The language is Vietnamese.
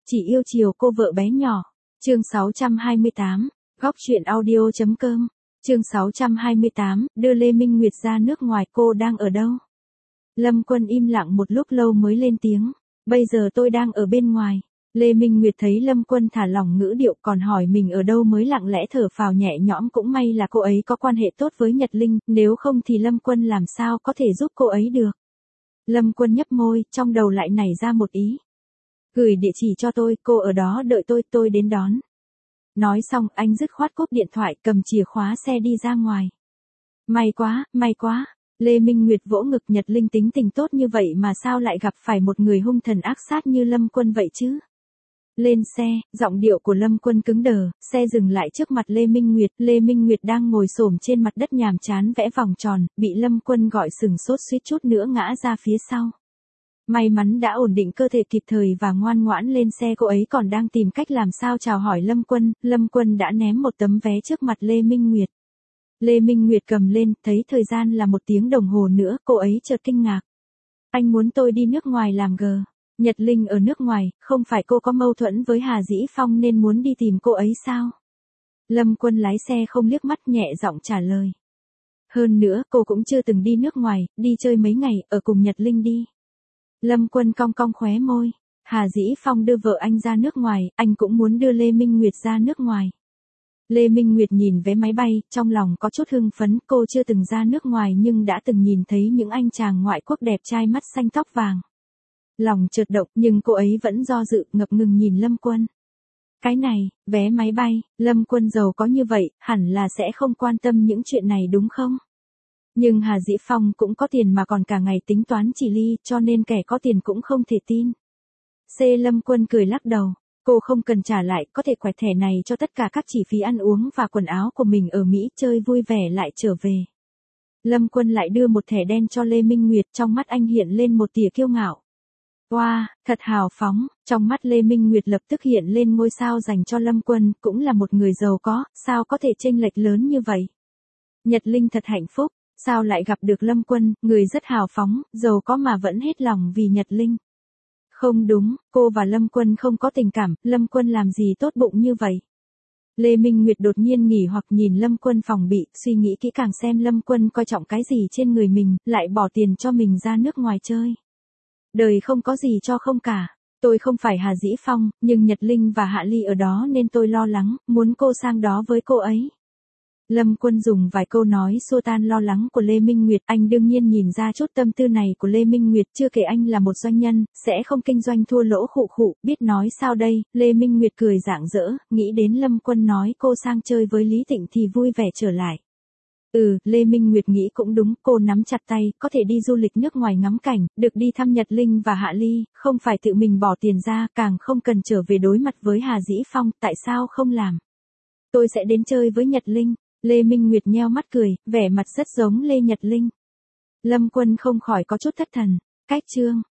Chỉ yêu chiều cô vợ bé nhỏ. Chương 628, góc truyện audio.com. Chương 628, đưa Lê Minh Nguyệt ra nước ngoài, cô đang ở đâu? Lâm Quân im lặng một lúc lâu mới lên tiếng. Bây giờ tôi đang ở bên ngoài. Lê Minh Nguyệt thấy Lâm Quân thả lỏng ngữ điệu còn hỏi mình ở đâu mới lặng lẽ thở phào nhẹ nhõm, cũng may là cô ấy có quan hệ tốt với Nhật Linh, nếu không thì Lâm Quân làm sao có thể giúp cô ấy được. Lâm Quân nhấp môi, trong đầu lại nảy ra một ý. Gửi địa chỉ cho tôi, cô ở đó đợi tôi đến đón. Nói xong anh dứt khoát cúp điện thoại, cầm chìa khóa xe đi ra ngoài. May quá. Lê Minh Nguyệt vỗ ngực, Nhật Linh tính tình tốt như vậy mà sao lại gặp phải một người hung thần ác sát như Lâm Quân vậy chứ? Lên xe, giọng điệu của Lâm Quân cứng đờ, xe dừng lại trước mặt Lê Minh Nguyệt đang ngồi xổm trên mặt đất nhàm chán vẽ vòng tròn, bị Lâm Quân gọi sừng sốt suýt chút nữa ngã ra phía sau. May mắn đã ổn định cơ thể kịp thời và ngoan ngoãn lên xe, cô ấy còn đang tìm cách làm sao chào hỏi Lâm Quân đã ném một tấm vé trước mặt Lê Minh Nguyệt. Lê Minh Nguyệt cầm lên, thấy thời gian là 1 tiếng đồng hồ nữa, cô ấy chợt kinh ngạc. Anh muốn tôi đi nước ngoài làm g? Nhật Linh ở nước ngoài, không phải cô có mâu thuẫn với Hà Dĩ Phong nên muốn đi tìm cô ấy sao? Lâm Quân lái xe không liếc mắt, nhẹ giọng trả lời. Hơn nữa, cô cũng chưa từng đi nước ngoài, đi chơi mấy ngày, ở cùng Nhật Linh đi. Lâm Quân cong cong khóe môi. Hà Dĩ Phong đưa vợ anh ra nước ngoài, anh cũng muốn đưa Lê Minh Nguyệt ra nước ngoài. Lê Minh Nguyệt nhìn vé máy bay, trong lòng có chút hưng phấn, cô chưa từng ra nước ngoài nhưng đã từng nhìn thấy những anh chàng ngoại quốc đẹp trai mắt xanh tóc vàng. Lòng chợt động nhưng cô ấy vẫn do dự, ngập ngừng nhìn Lâm Quân. Cái này, vé máy bay, Lâm Quân giàu có như vậy, hẳn là sẽ không quan tâm những chuyện này đúng không? Nhưng Hà Dĩ Phong cũng có tiền mà còn cả ngày tính toán chỉ ly, cho nên kẻ có tiền cũng không thể tin. Lâm Quân cười lắc đầu. Cô không cần trả lại, có thể quẹt thẻ này cho tất cả các chi phí ăn uống và quần áo của mình ở Mỹ, chơi vui vẻ lại trở về. Lâm Quân lại đưa một thẻ đen cho Lê Minh Nguyệt, trong mắt anh hiện lên một tia kiêu ngạo. Wow, thật hào phóng, trong mắt Lê Minh Nguyệt lập tức hiện lên ngôi sao dành cho Lâm Quân, cũng là một người giàu có, sao có thể chênh lệch lớn như vậy. Nhật Linh thật hạnh phúc, sao lại gặp được Lâm Quân, người rất hào phóng, giàu có mà vẫn hết lòng vì Nhật Linh. Không đúng, cô và Lâm Quân không có tình cảm, Lâm Quân làm gì tốt bụng như vậy. Lê Minh Nguyệt đột nhiên nghỉ hoặc nhìn Lâm Quân phòng bị, suy nghĩ kỹ càng xem Lâm Quân coi trọng cái gì trên người mình, lại bỏ tiền cho mình ra nước ngoài chơi. Đời không có gì cho không cả. Tôi không phải Hà Dĩ Phong, nhưng Nhật Linh và Hạ Ly ở đó nên tôi lo lắng, muốn cô sang đó với cô ấy. Lâm Quân dùng vài câu nói xua tan lo lắng của Lê Minh Nguyệt, anh đương nhiên nhìn ra chút tâm tư này của Lê Minh Nguyệt, chưa kể anh là một doanh nhân, sẽ không kinh doanh thua lỗ khụ, biết nói sao đây. Lê Minh Nguyệt cười rạng rỡ, nghĩ đến Lâm Quân nói cô sang chơi với Lý Tịnh thì vui vẻ trở lại. Lê Minh Nguyệt nghĩ cũng đúng, cô nắm chặt tay, có thể đi du lịch nước ngoài ngắm cảnh, được đi thăm Nhật Linh và Hạ Ly, không phải tự mình bỏ tiền ra, càng không cần trở về đối mặt với Hà Dĩ Phong, tại sao không làm? Tôi sẽ đến chơi với Nhật Linh. Lê Minh Nguyệt nheo mắt cười, vẻ mặt rất giống Lê Nhật Linh. Lâm Quân không khỏi có chút thất thần. Cách chương